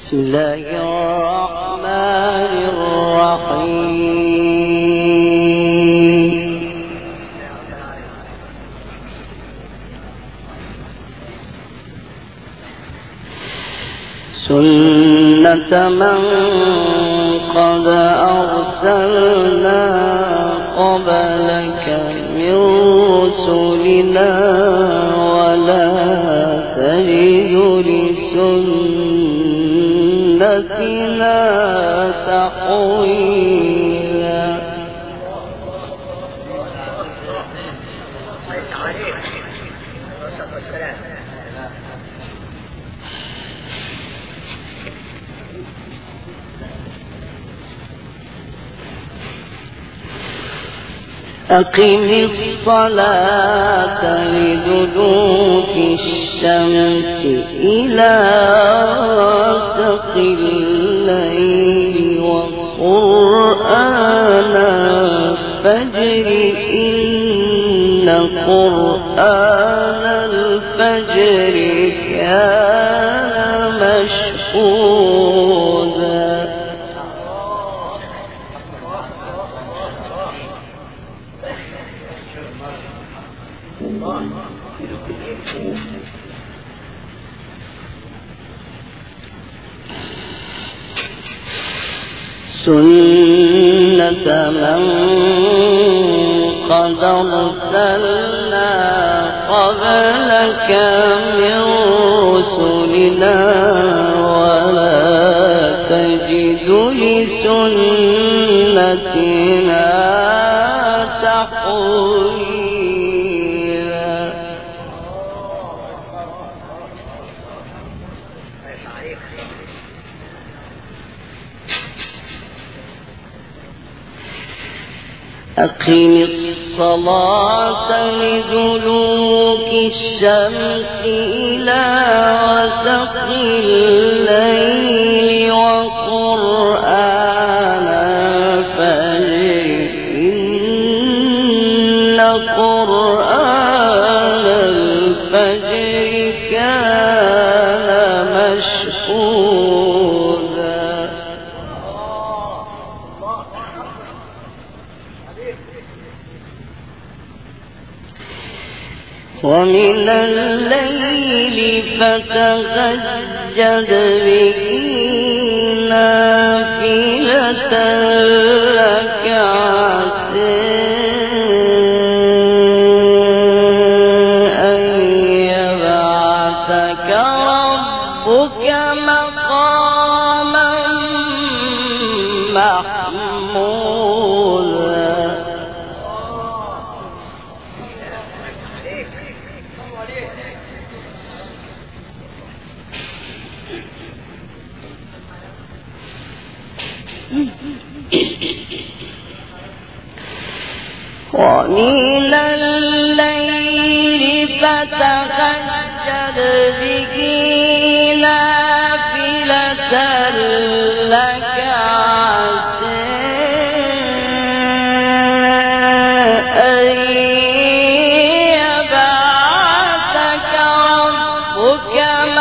بسم الله الرحمن الرحيم. سنة من قد أرسلنا قبلك من رسلنا ولا تجد لسنتنا تحويلا. أقم الصلاة لدلوك الشمس إلى غسق الليل وقرآن الفجر إن قرآن الفجر كان مشهودا. سنة من قد أرسلنا قبلك من رسلنا ولا تجد لسنتنا تحويلا. أقم الصلاة لدلوك الشمس إلى غسق الليل وقرآن الفجر إن قرآن الفجر كان مشهودا. ومن الليل فتهجد به نافلة لك عسى أن يبعثك ربك مقاما محمودا. ومن الليل فتهجد به نافلة لك عسى أن يبعثك ربك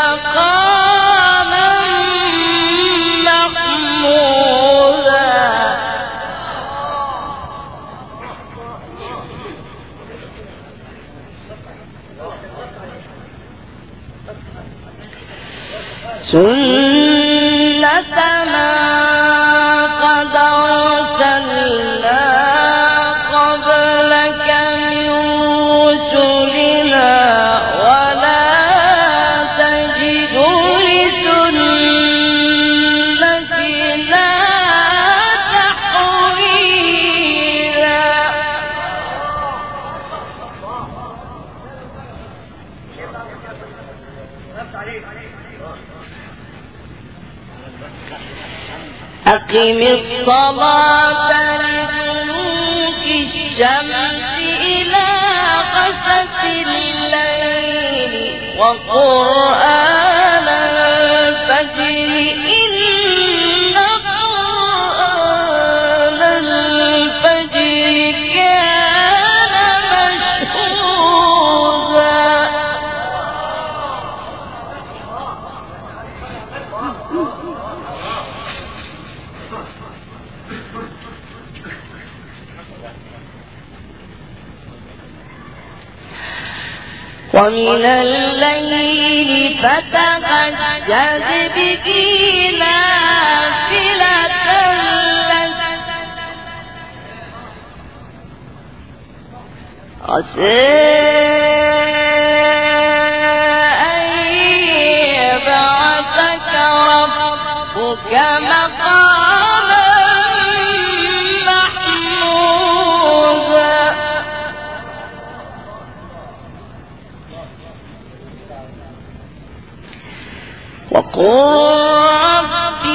مقاما محمودا. سنة من قد أرسلنا قبلك من رسلنا ولا تجد لسنتنا تحويلا. أقم الصلاة لدلوك الشمس إلى غسق الليل وقرآن الفجر إن قرآن الفجر كان مشهودا. ومن الليل فتهجد به نافلة لك عسى أن يبعثك ربك مقاما محمودا وقل رب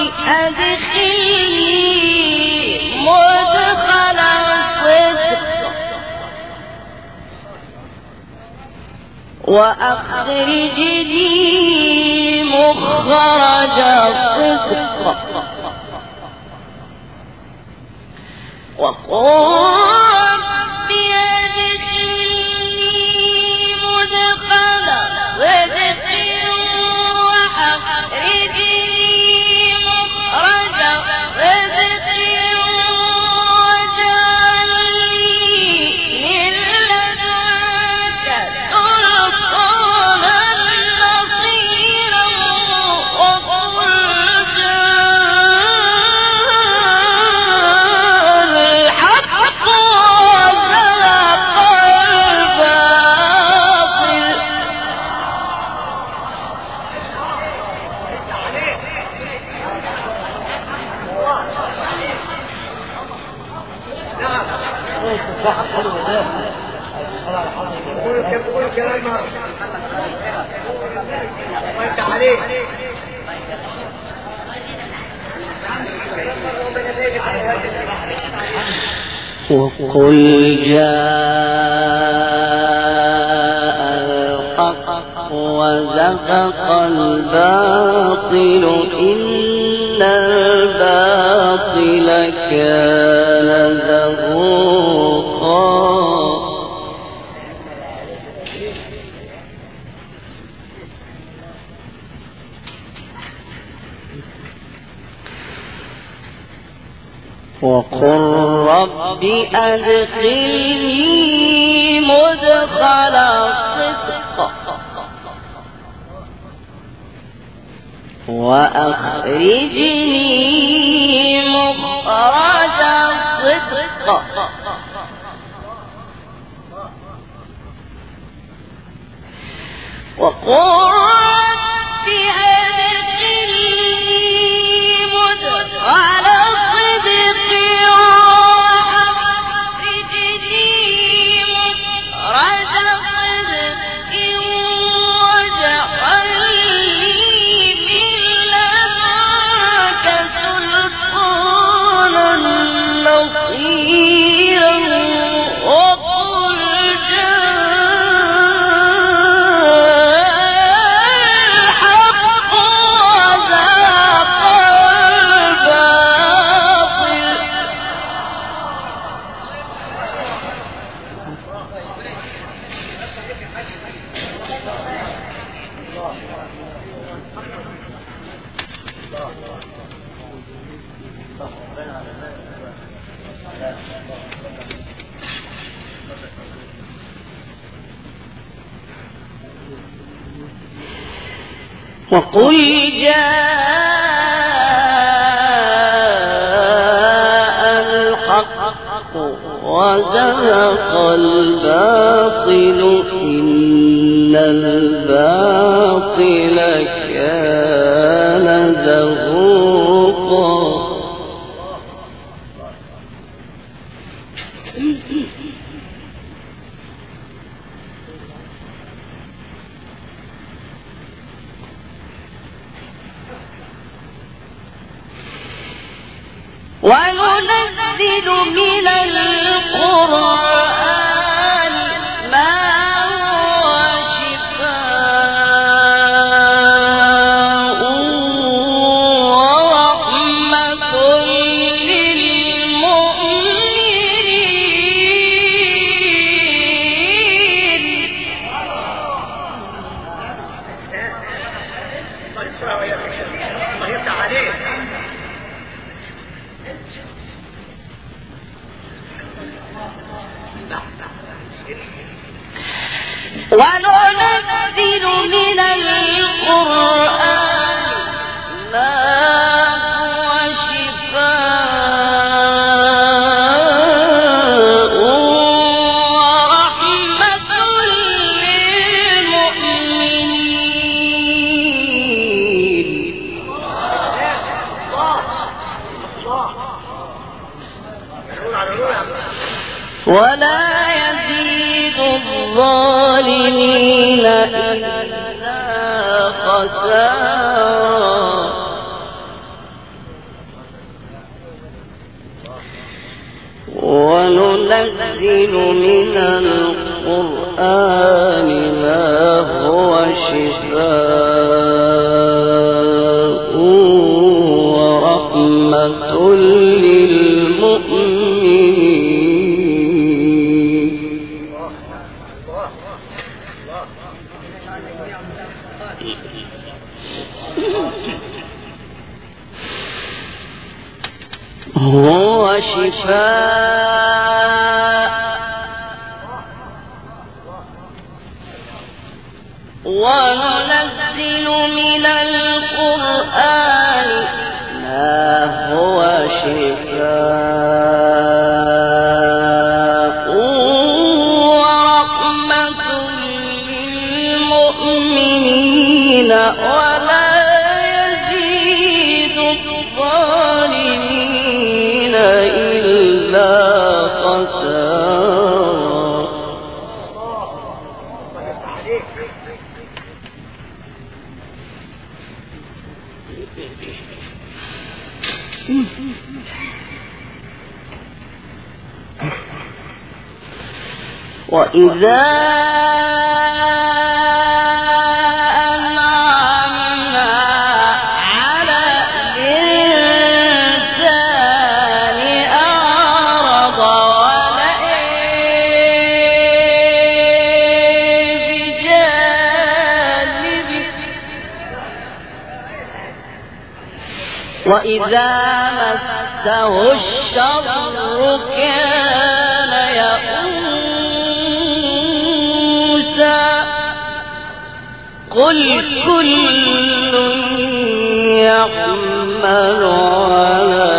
أدخلني مدخل صدق وأخرجني مخرج صدق وقل رب أدخلني مدخل صدق وأخرجني مخرج صدق واجعل لي من لدنك سلطانا نصيرا وقل جاء الحق وزهق الباطل قول كلام وانت عليك وقل جاء الحق وزهق الباطل إن الباطل كان زهوقا وقل رب أدخلني مدخل صدق وأخرجني مخرج صدق وقل رب أدخلني مدخل صدق وأخرجني مخرج صدق واجعل لي من لدنك سلطانا نصيرا وقل وقل جاء الحق وزهق الباطل إن الباطل كان زهوقا وننزل من القرآن ما هو شفاء ورحمة ولا يزيد الظالمين إلا خسارا وننزل من القرآن ما هو شفاء ورحمة للمؤمنين هو شفاء وننزل من القرآن ما هو شفاء ورحمة للمؤمنين ولا يزيد الظالمين إلا خسارا وإذا أنعمنا على الإنسان أعرض ونأى بجانبه وإذا مسه الشر كان يئوسا قل كل يعمل على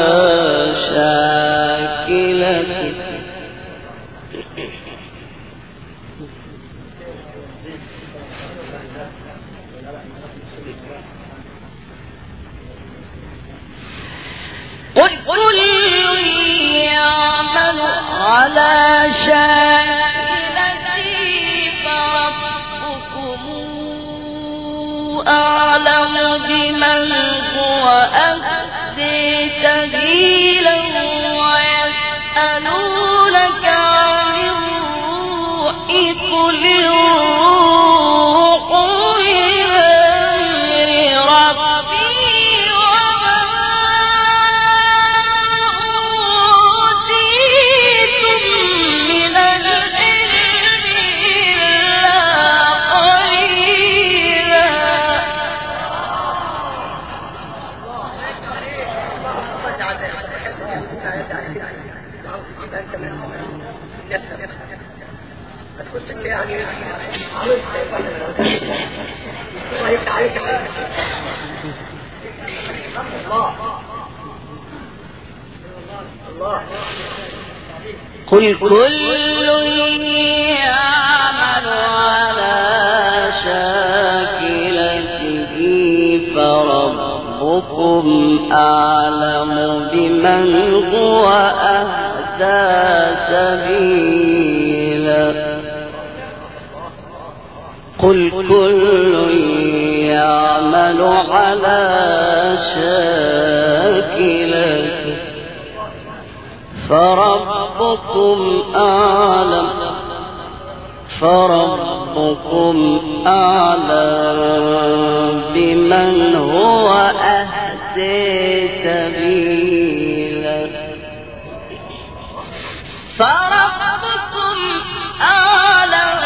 شاكلته قل كل يعمل على شاكلته فربكم أعلم بمن هو أهدي سبيلا ويسألونك عن الروح قل الروح من أمر ربي قل كل يعمل على شاكلته فربكم أعلم بمن هو أهدى سبيلا قل كل يعمل على شاكلته فربكم أعلم بمن هو أهدى سبيلا فربكم أعلم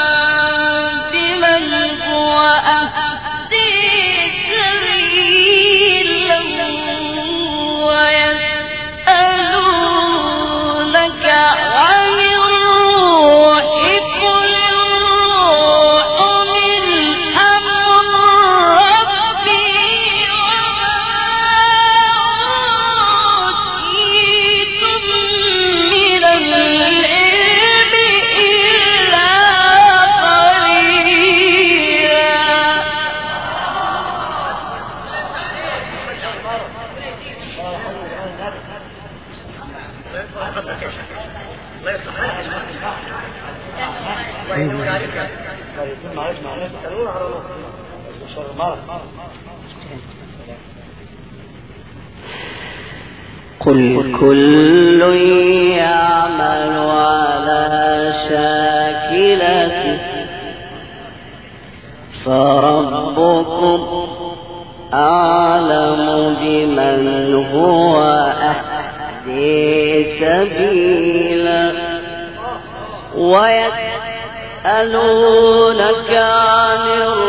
بمن هو أهدى سبيلا ويسألونك عن الروح قل الروح من أمر ربي وما قل كل يعمل على شاكلته فربكم أعلم بمن هو أهدي سبيلا ويسألونك عن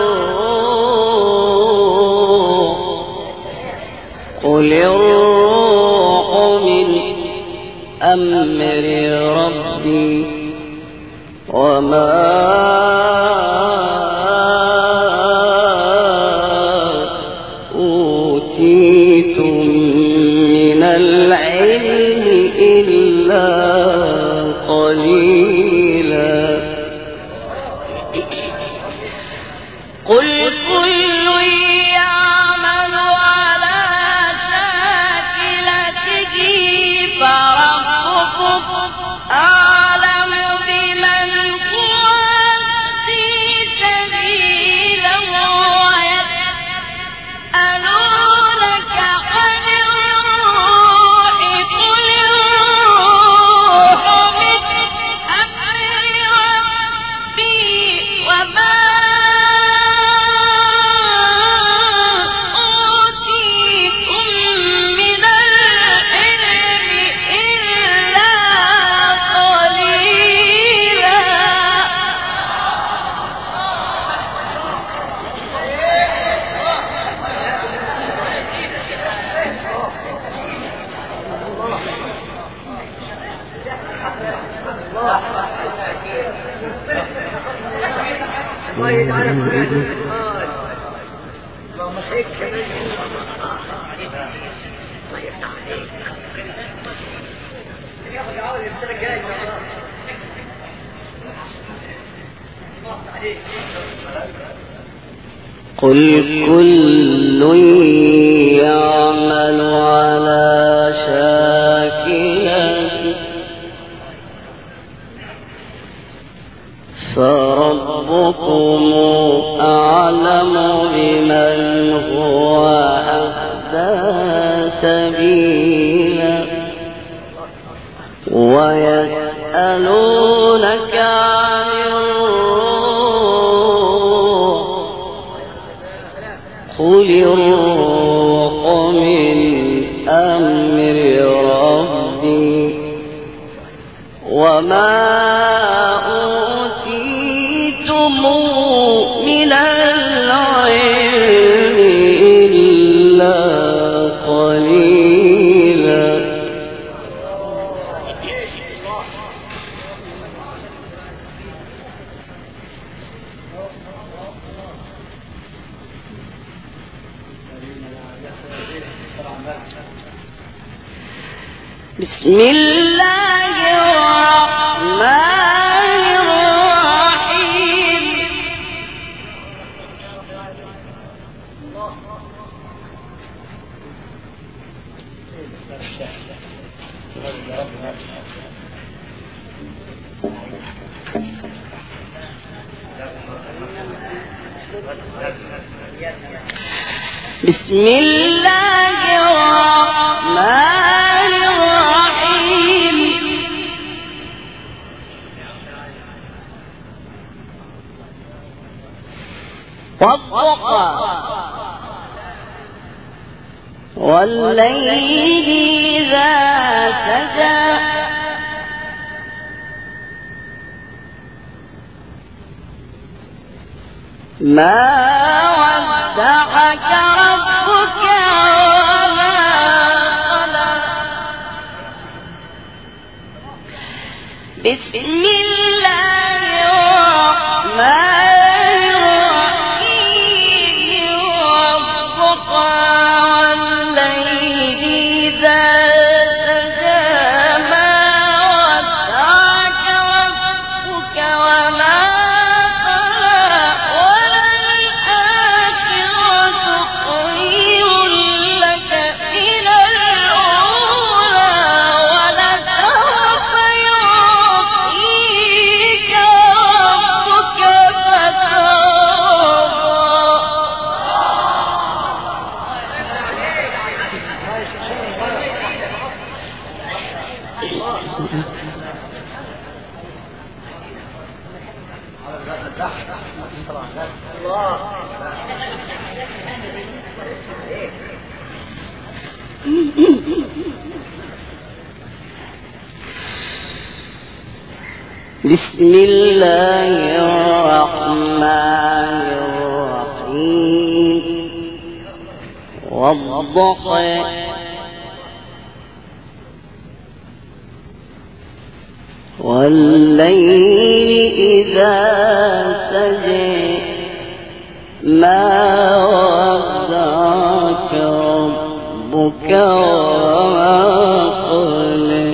الروح قل الروح من أمر ربي وما أوتيتم من العلم إلا قليلا قل كل يعمل على شاكلته فربكم أعلم بمن هو أهدي سبيلا ويسألونك عن الروح قل الروح من أمر ربي وما أوتيتم من العلم إلا قليلا قل كل يعمل على شاكلته فربكم أعلم بمن هو أهدى سبيلا ويسألونك عن الروح قل الروح من أمر ربي وما أوتيتم من العلم إلا قليلا بسم الله الرحمن الرحيم بسم الله الرحمن الرحيم والضحى والليل إذا سجى ما ودعك ربك وما قلى بسم الله الرحمن الرحيم والضحى والليل إذا سجى ما ودعك ربك وما قلى بسم الله الرحمن الرحيم والضحى والليل إذا سجى ما ودعك ربك وما قلى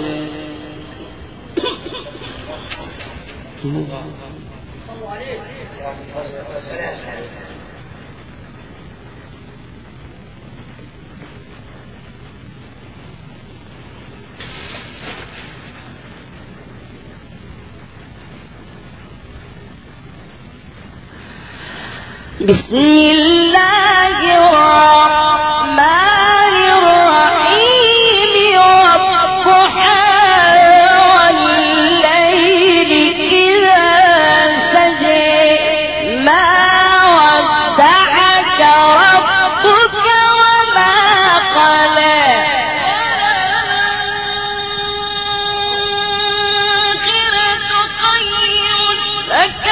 بسم الله الرحمن الرحيم والضحى والليل إذا سجى ما ودعك ربك وما قلى والآخرة خير لك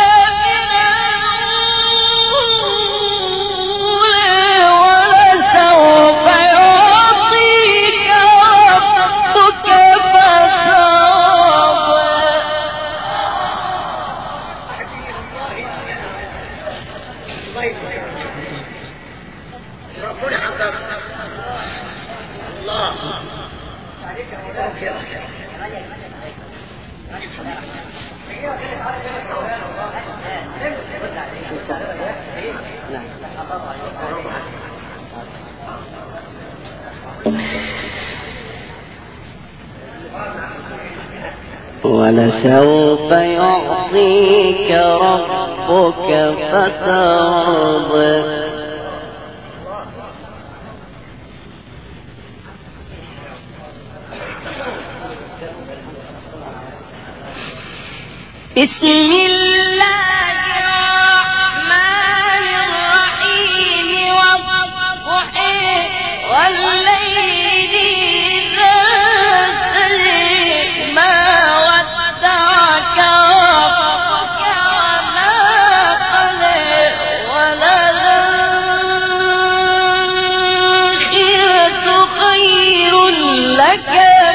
ولسوف يعطيك ربك فترضى بسم الله الرحمن الرحيم والضحى والليل إذا سجى ما ودعك ربك وما قلى وللآخرة خير لك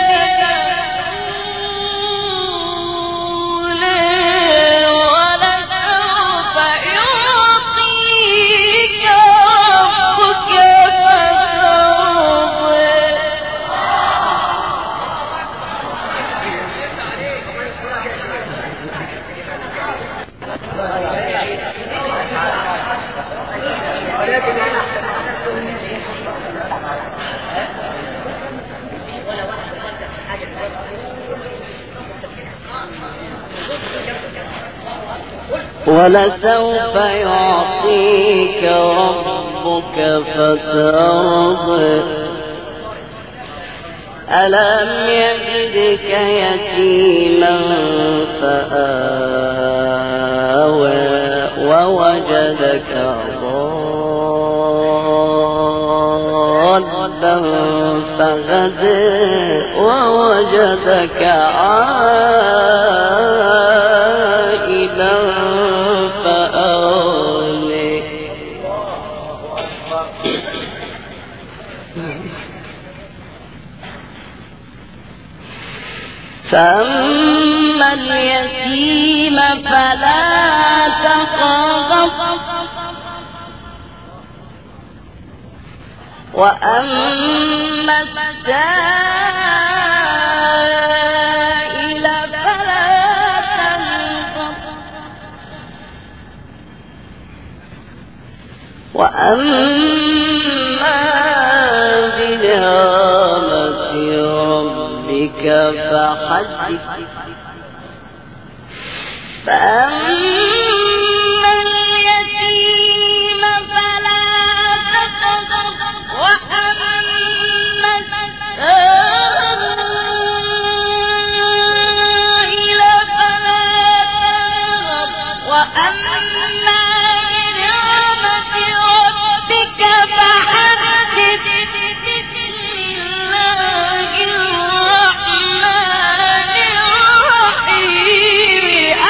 ولسوف يعطيك ربك فترضى ألم يجدك يتيما فآوى ووجدك ضالا فهدى ووجدك عائلا فأغنى فأما اليتيم فلا تقهر وأما السائل فلا تنهر وأما بنعمة ربك فحدث فأما اليتيم فلا تقهر وأما السائل فلا تنهر وأما بنعمة ربك فحدث بسم الله الرحمن الرحيم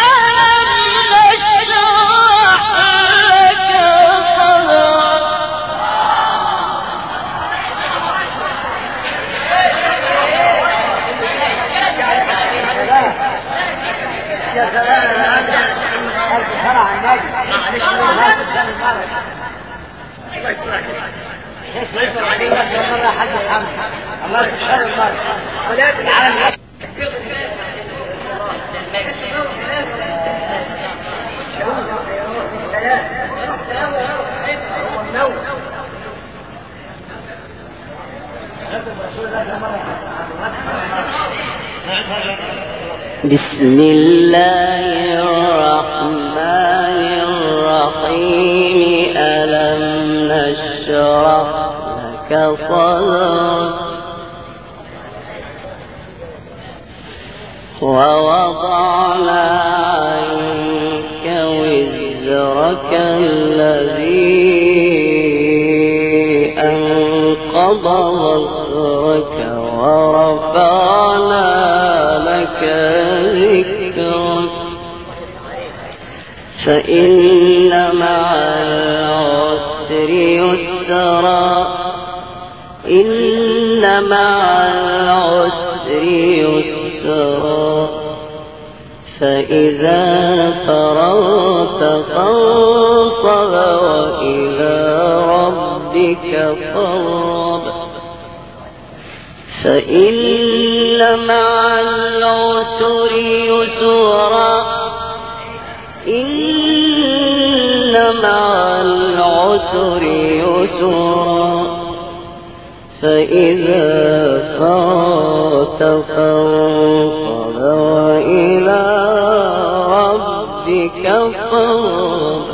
بسم الله الرحمن الرحيم ألم نشرح لك صدرك ووضعنا عنك وزرك الذي أنقض ظهرك ورفعنا لك ذكرك فإن مع العسر يسرا إن مع العسر يسرا فإذا فرغت فانصب وإلى ربك فارغب فإن مع العسر يسرا إن مع العسر يسرا فإذا فرغت فانصب وإلى ربك فارغب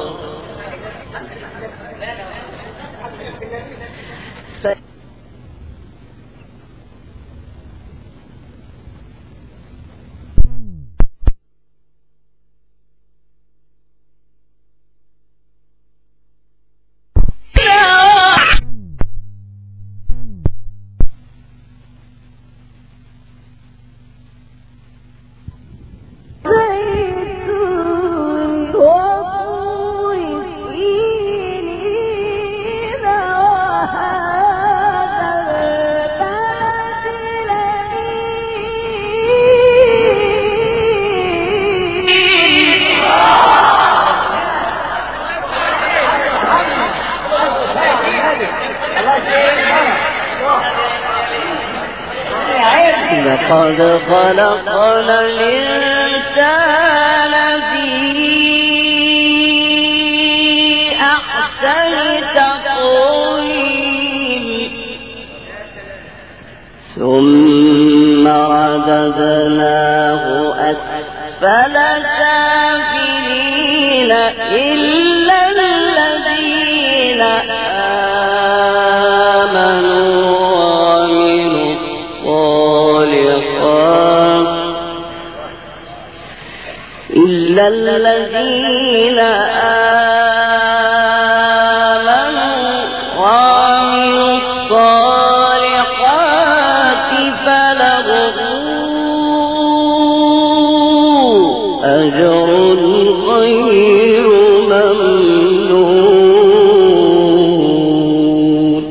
لقد خلقنا الإنسان في أحسن تقويم ثم رددناه أسفل سافلين إلا الذين الذين آمنوا وعملوا الصالحات فلهم أجر غير ممنون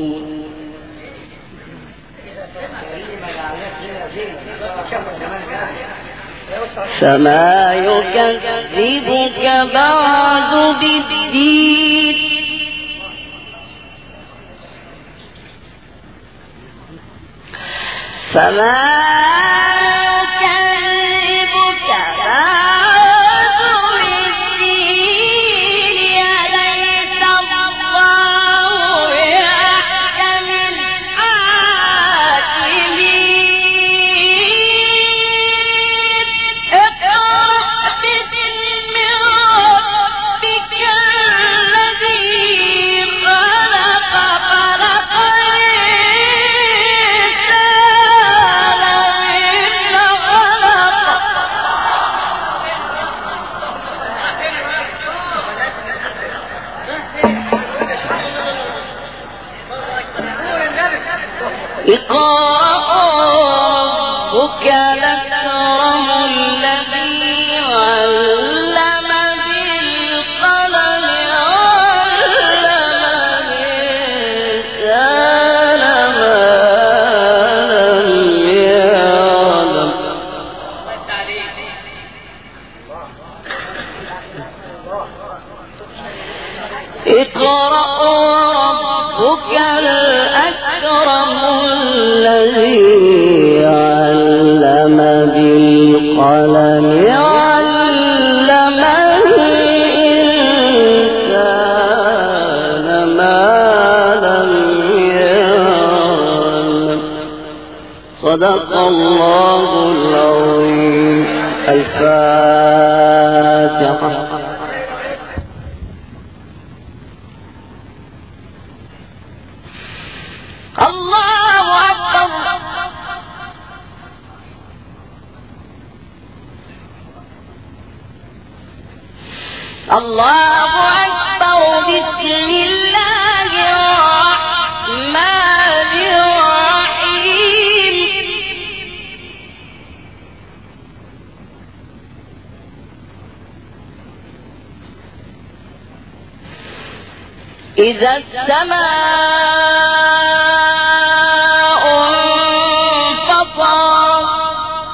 فما يكذبك بعد بالدين فما يكذبك بعد بالدين أليس الله بأحكم الحاكمين اقرأ باسم ربك الذي خلق خلق اقرأ ربك الأكرم الذي علم بالقلم علم الإنسان ما لم يعلم اقرأ ربك الأكرم الذي علم بالقلم علم الإنسان ما لم يعلم. صدق الله العظيم. الفاتحة. الله أكبر. الله أكبر. بسم الله الرحمن الرحيم. إذا السماء انفطرت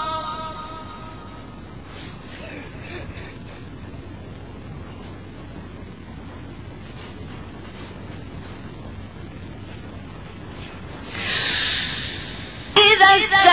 إذا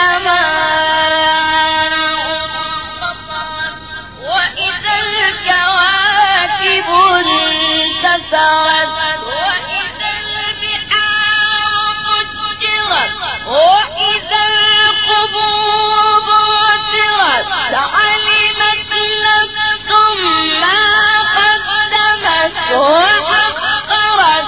السماء انفطرت وإذا الكواكب انتثرت وإذا البحار فجرت وإذا القبور بعثرت لعلمت نفس ما قدمت وأخرت.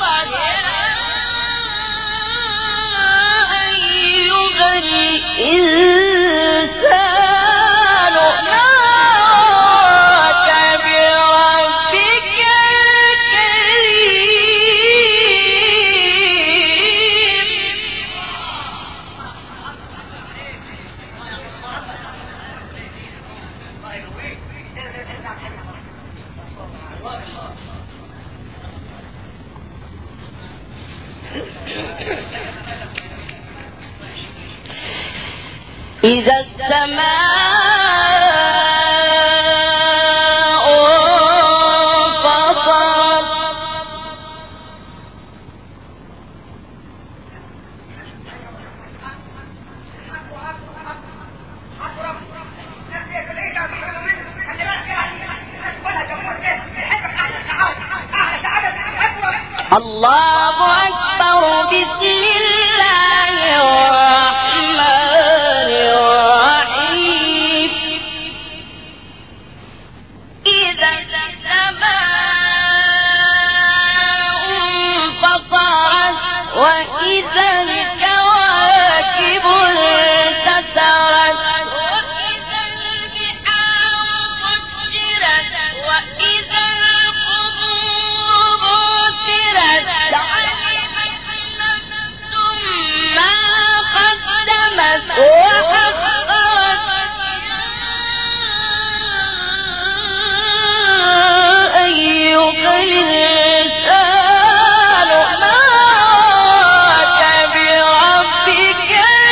الإنسان ما غرك بربك الكريم. إذا السماء انفطرت الله أكبر. بسم الله الرحمن الرحيم. إذا السماء انفطرت وإذا الكواكب انتثرت وإذا البحار فجرت وإذا القبور بعثرت لعلمت نفس ما قدمت وأخرت. أيها الإنسان ما غرك بربك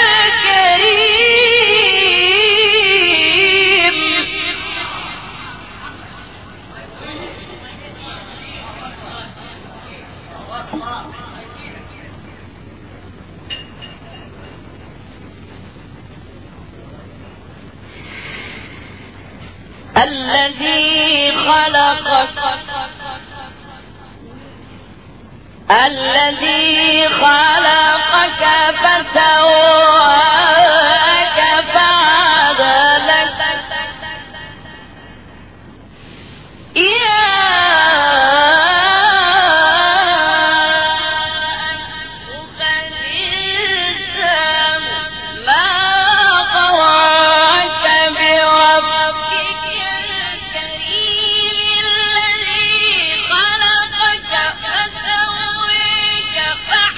الكريم. الذي خلقك فسواك فعدلك. يا أيها الإنسان ما غرك بربك الكريم الذي خلقك فسواك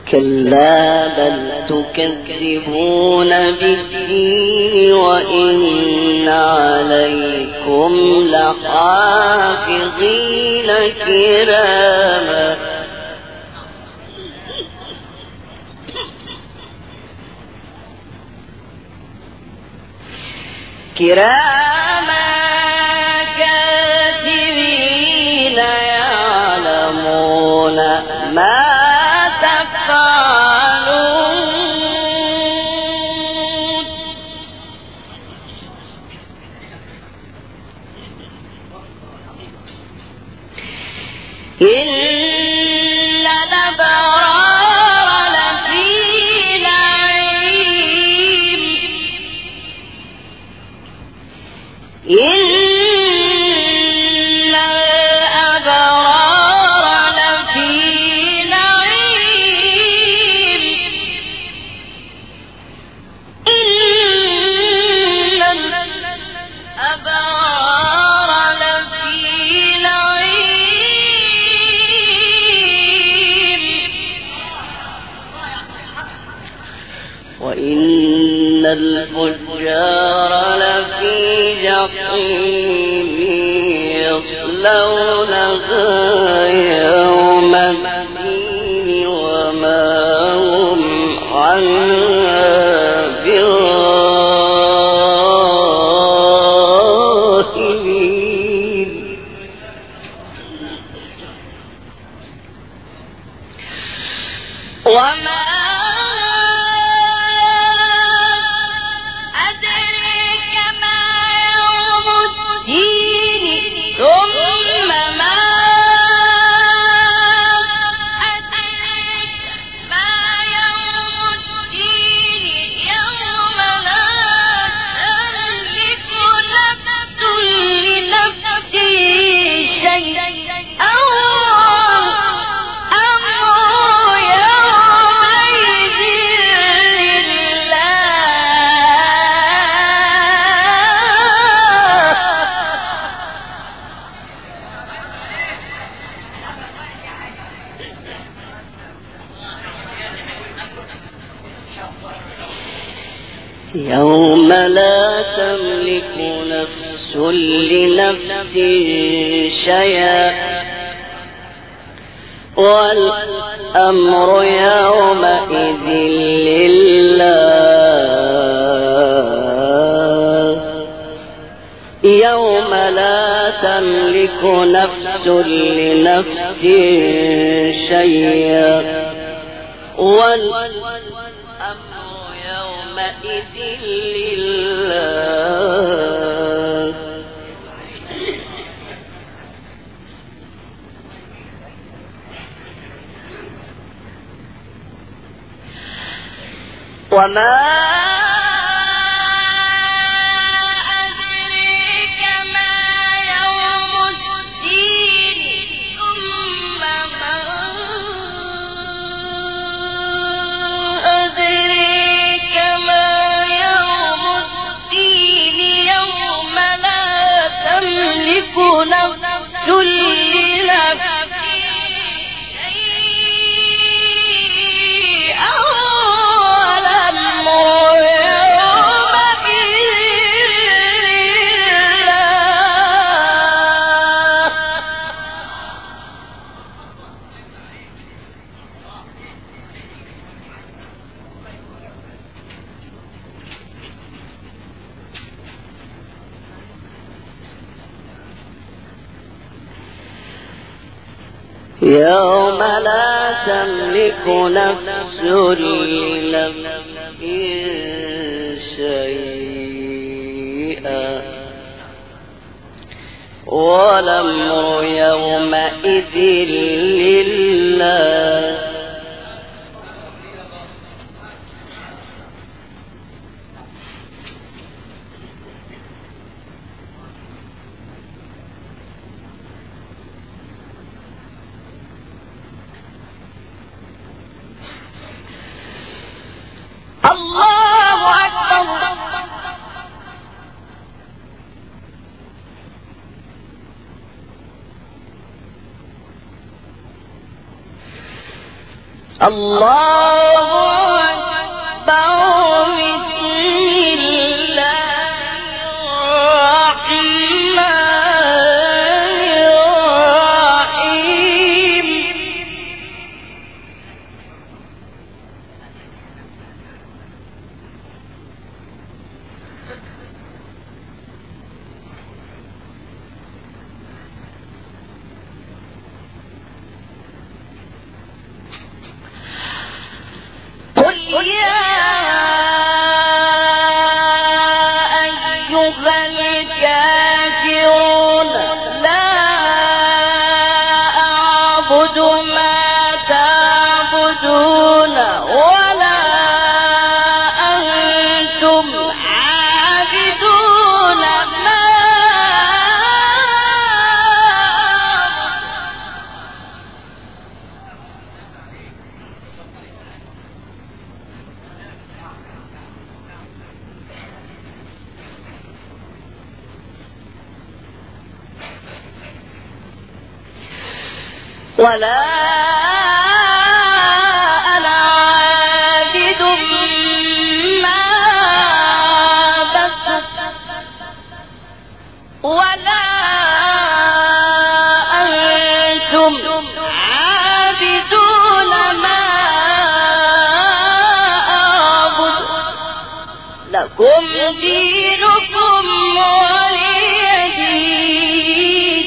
كلا بل تكذبون بالدين وإن عليكم لحافظين كراما كاتبين يعلمون ما تفعلون إن الأبرار لفي نعيم إن الأبرار لفي نعيم إن الأبرار لفي نعيم وإن الفجار لفي جحيم يصلونها يوم الدين وما هم عنها بغائبين وما أدريك ما يوم الدين ثم ما أدريك ما يوم الدين يوم لا تملك نفس لنفس شيئا يوم لا تملك نفس لنفس شيئا والأمر يومئذ لله يوم لا تملك نفس لنفس شيئا والأمر يومئذ لله وما أدريك ما يوم الدين ثم ما أدريك ما يوم الدين يوم لا تملك نفس لنفس شيئا يوم لا تملك نفس لنفس شيئا والأمر يومئذ لله الله أكبر الله أكبر بسم الله الرحمن الرحيم قل يا أيها الكافرون لا أعبد ما تعبدون ولا أنتم عابدون ما ولا أنا عابد ما عبدتم ولا أنتم عابدون ما أعبد لكم دينكم ولي دين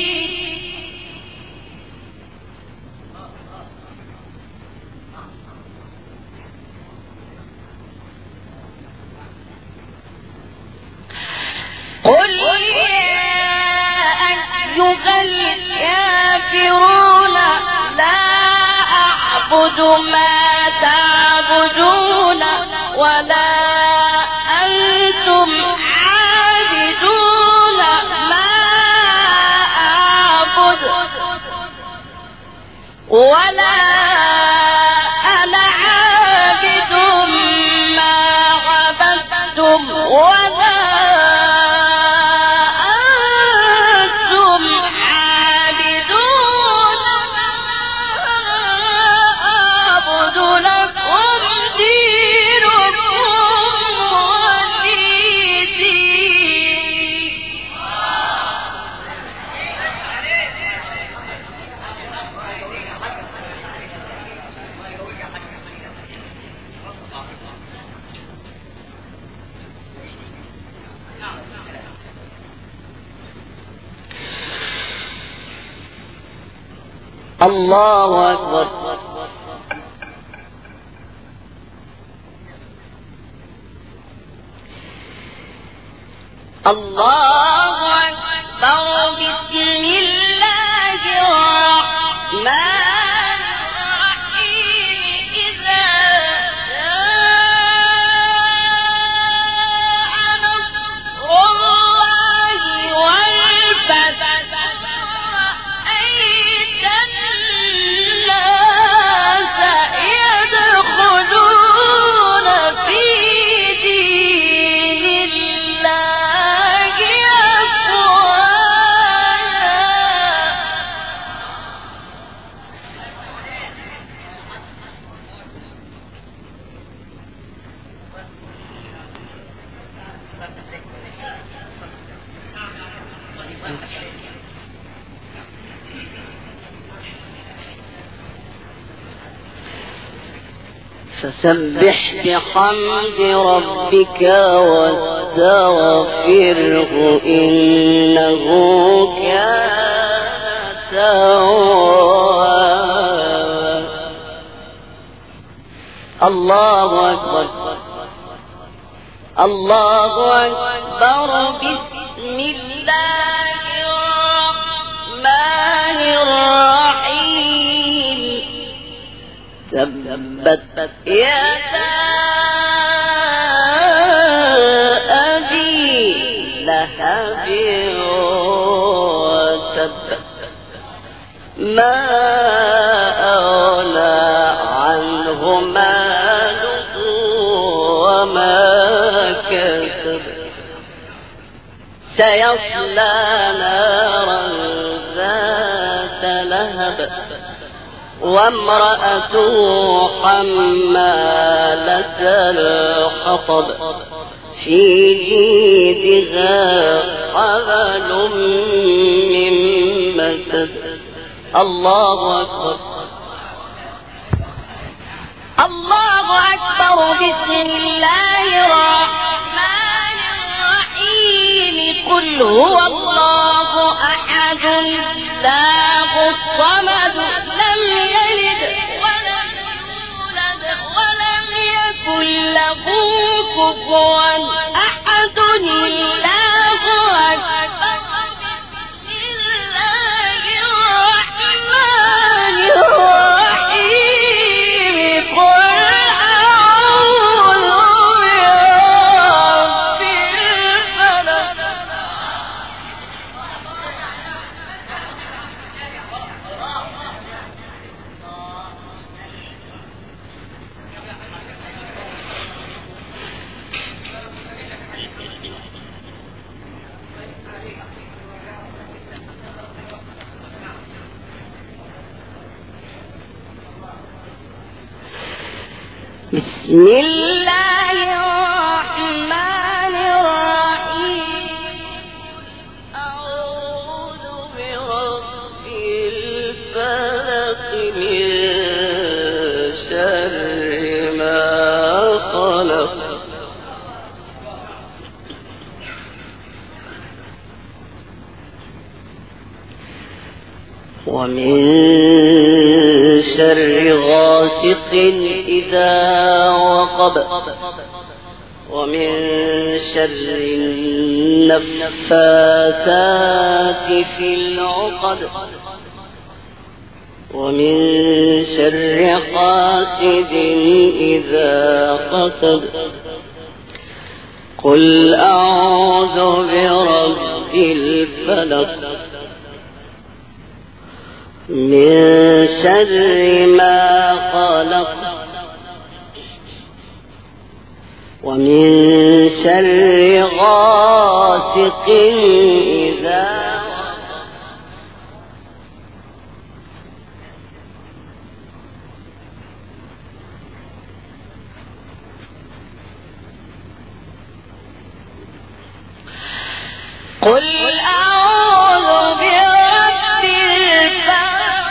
قل يا أيها الكافرون لا أعبد ما تعبدون ولا أنتم عابدون ما أعبد ولا أنا عابد ما عبدتم ولا أنتم عابدون ما أعبد لكم دينكم ولي دين الله أكبر الله أكبر بسم الله الرحمن الرحيم إذا جاء نصر الله والفتح ورأيت الناس يدخلون في دين الله فسبح بحمد ربك واستغفره إنه كان توابا الله أكبر الله أكبر بسم الله الرحمن الرحيم تبت يدا أبي لهب وتب ما أغنى عنه ماله وما كسب سيصلى نارا ذات لهب وامرأته حمالة الحطب في جيدها حبل من مسد. الله أكبر. الله أكبر. بسم الله الرحمن الرحيم. قل هو الله أحد الله الصمد لم يلد ولم يولد ولم يكن له كفوا أحد. الله أكبر. بسم الله الرحمن الرحيم. قل أعوذ برب الفلق. بسم الله الرحمن الرحيم. أعوذ برب الفلق من شر ما خلق. ومن شر غاسق إذا وقب. ومن شر النفاثات في العقد. ومن شر حاسد إذا حسد. قل أعوذ برب الفلق من شر ما خلق. ومن شر غاسق إذا قل أعوذ برب الفلق.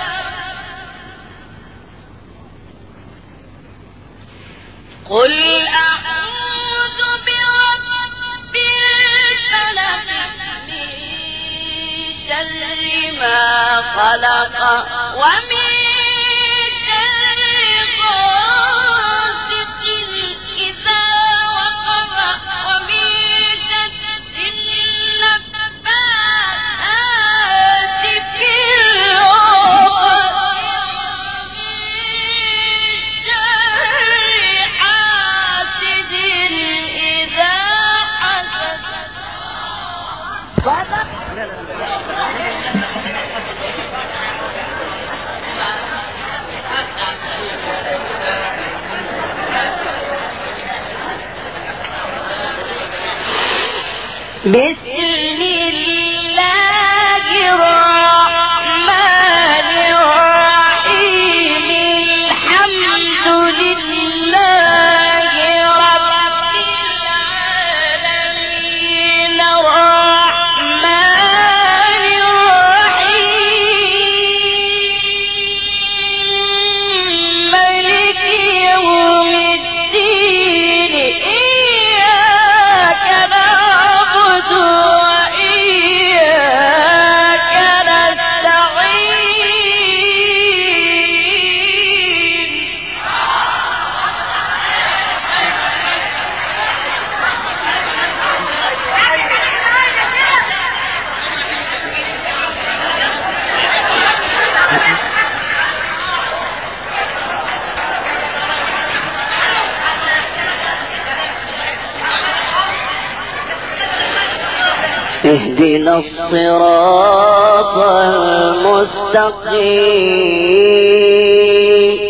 قل أعوذ برب الفلق من شر ما خلق. ومن شر غاسق إذا وقب. ومن شر النفاثات في العقد. ومن شر حاسد إذا حسد. بسم الله الرحمن الرحيم. الحمد لله رب العالمين. الرحمن الرحيم. مالك يوم الدين. إياك نعبد وإياك نستعين. اهدنا الصراط المستقيم.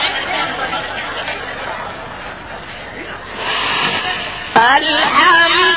الحمد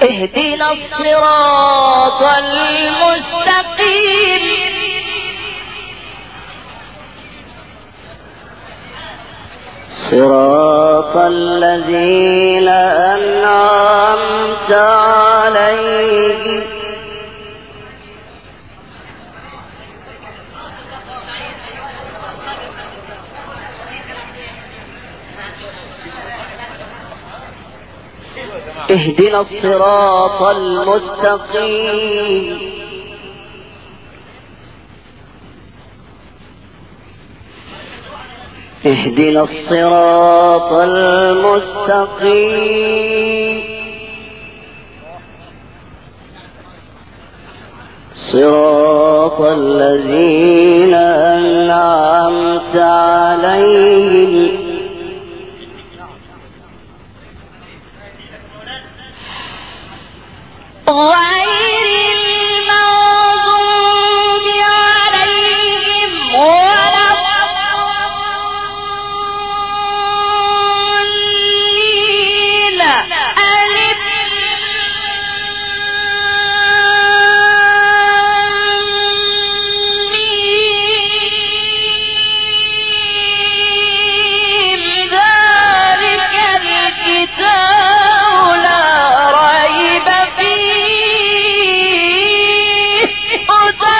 اهدنا الصراط المستقيم صراط الذين أنعمت عليهم اهدنا الصراط المستقيم اهدنا الصراط المستقيم صراط الذين أنعمت عليهم غير المغضوب عليهم ولا الضالين ألف ميم ذلك الكتاب لا ريب فيه هدى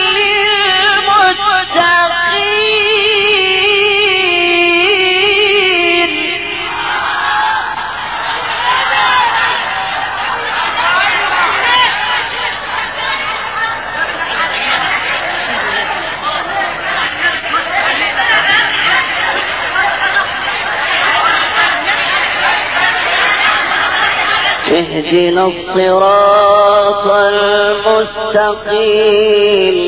للمتقين اهدنا الصراط المستقيم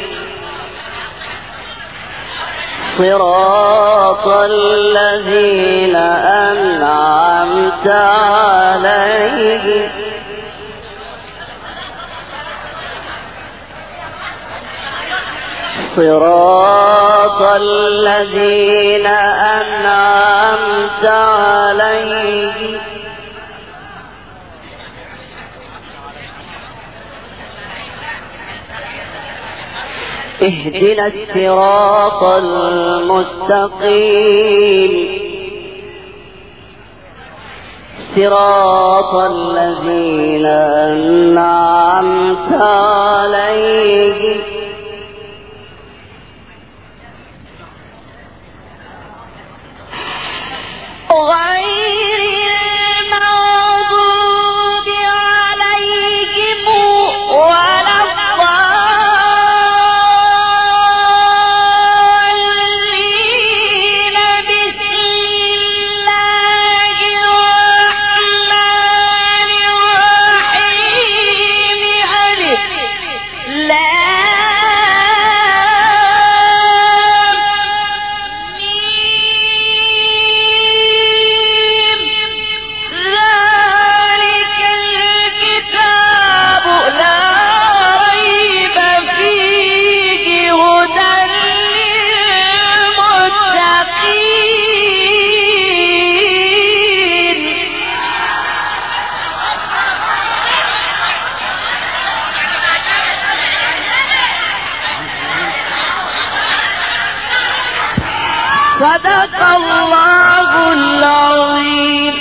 صراط الذين أنعمت عليهم صراط الذين أنعمت عليهم اهدنا الصراط المستقيم صراط الذين أنعمت عليهم غير المغضوب عليهم ولا الضالين بسم الله الرحمن الرحيم ألف لام ميم ذلك الكتاب لا ريب فيه هدى للمتقين صدق الله العظيم